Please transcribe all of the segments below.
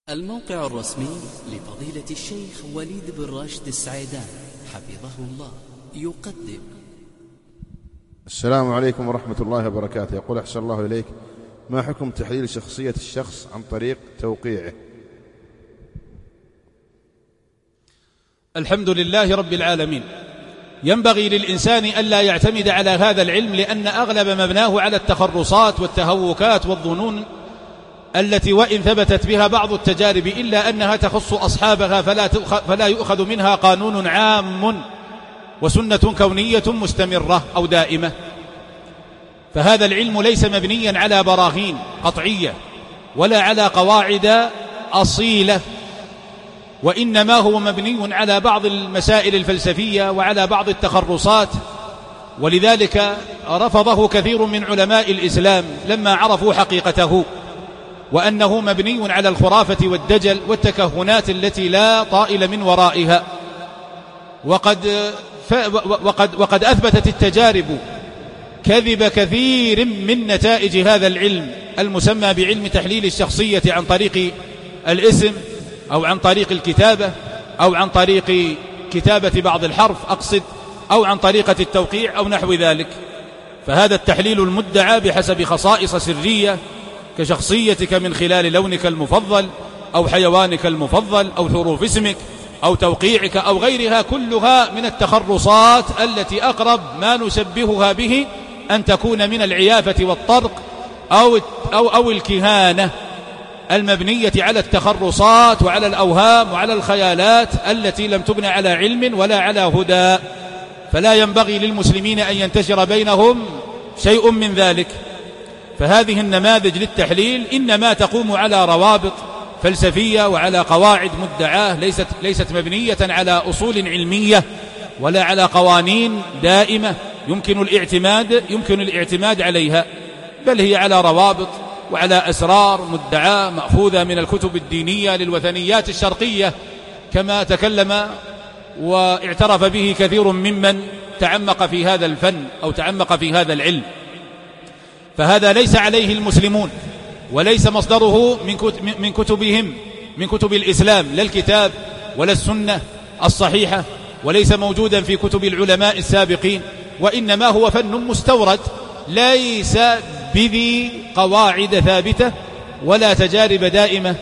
الموقع الرسمي لفضيلة الشيخ وليد بن راشد السعيدان حفظه الله يقدم. السلام عليكم ورحمة الله وبركاته. يقول أحسن الله إليك، ما حكم تحليل شخصية الشخص عن طريق توقيعه؟ الحمد لله رب العالمين. ينبغي للإنسان ألا يعتمد على هذا العلم، لأن أغلب مبناه على التخرصات والتهوكات والظنون التي وإن ثبتت بها بعض التجارب إلا أنها تخص أصحابها فلا يؤخذ منها قانون عام وسنة كونية مستمرة أو دائمة. فهذا العلم ليس مبنيا على براهين قطعية ولا على قواعد أصيلة، وإنما هو مبني على بعض المسائل الفلسفية وعلى بعض التخرصات، ولذلك رفضه كثير من علماء الإسلام لما عرفوا حقيقته، وأنه مبني على الخرافة والدجل والتكهنات التي لا طائل من ورائها. وقد أثبتت التجارب كذب كثير من نتائج هذا العلم المسمى بعلم تحليل الشخصية عن طريق الاسم أو عن طريق الكتابة أو عن طريق كتابة بعض الحرف أو عن طريقة التوقيع أو نحو ذلك. فهذا التحليل المدعى بحسب خصائص سرية كشخصيتك من خلال لونك المفضل أو حيوانك المفضل أو حروف اسمك أو توقيعك أو غيرها، كلها من التخرصات التي أقرب ما نشبهها به أن تكون من العيافة والطرق أو الكهانة المبنية على التخرصات وعلى الأوهام وعلى الخيالات التي لم تبنى على علم ولا على هدى. فلا ينبغي للمسلمين أن ينتشر بينهم شيء من ذلك. فهذه النماذج للتحليل إنما تقوم على روابط فلسفية وعلى قواعد مدعاة ليست مبنية على أصول علمية ولا على قوانين دائمة يمكن الاعتماد عليها، بل هي على روابط وعلى أسرار مدعاة مأخوذة من الكتب الدينية للوثنيات الشرقية، كما تكلم واعترف به كثير ممن تعمق في هذا الفن أو تعمق في هذا العلم. فهذا ليس عليه المسلمون، وليس مصدره من كتبهم، من كتب الإسلام، لا الكتاب ولا السنة الصحيحة، وليس موجودا في كتب العلماء السابقين، وإنما هو فن مستورد ليس بذي قواعد ثابتة ولا تجارب دائمة،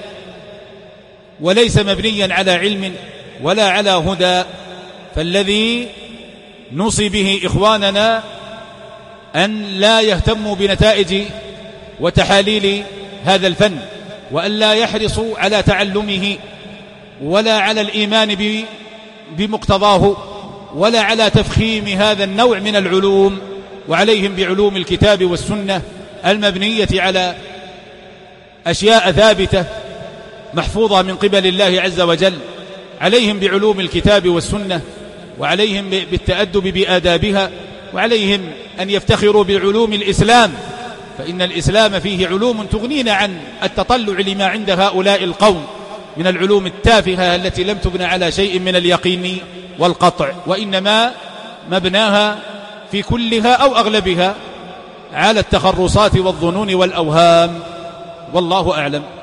وليس مبنيا على علم ولا على هدى. فالذي نوصي به إخواننا أن لا يهتموا بنتائج وتحاليل هذا الفن، وأن لا يحرصوا على تعلمه ولا على الإيمان بمقتضاه ولا على تفخيم هذا النوع من العلوم، وعليهم بعلوم الكتاب والسنة المبنية على أشياء ثابتة محفوظة من قبل الله عز وجل. عليهم بعلوم الكتاب والسنة، وعليهم بالتأدب بآدابها، وعليهم أن يفتخروا بعلوم الإسلام، فإن الإسلام فيه علوم تغنينا عن التطلع لما عند هؤلاء القوم من العلوم التافهة التي لم تبنى على شيء من اليقين والقطع، وإنما مبناها في كلها أو أغلبها على التخرصات والظنون والأوهام. والله أعلم.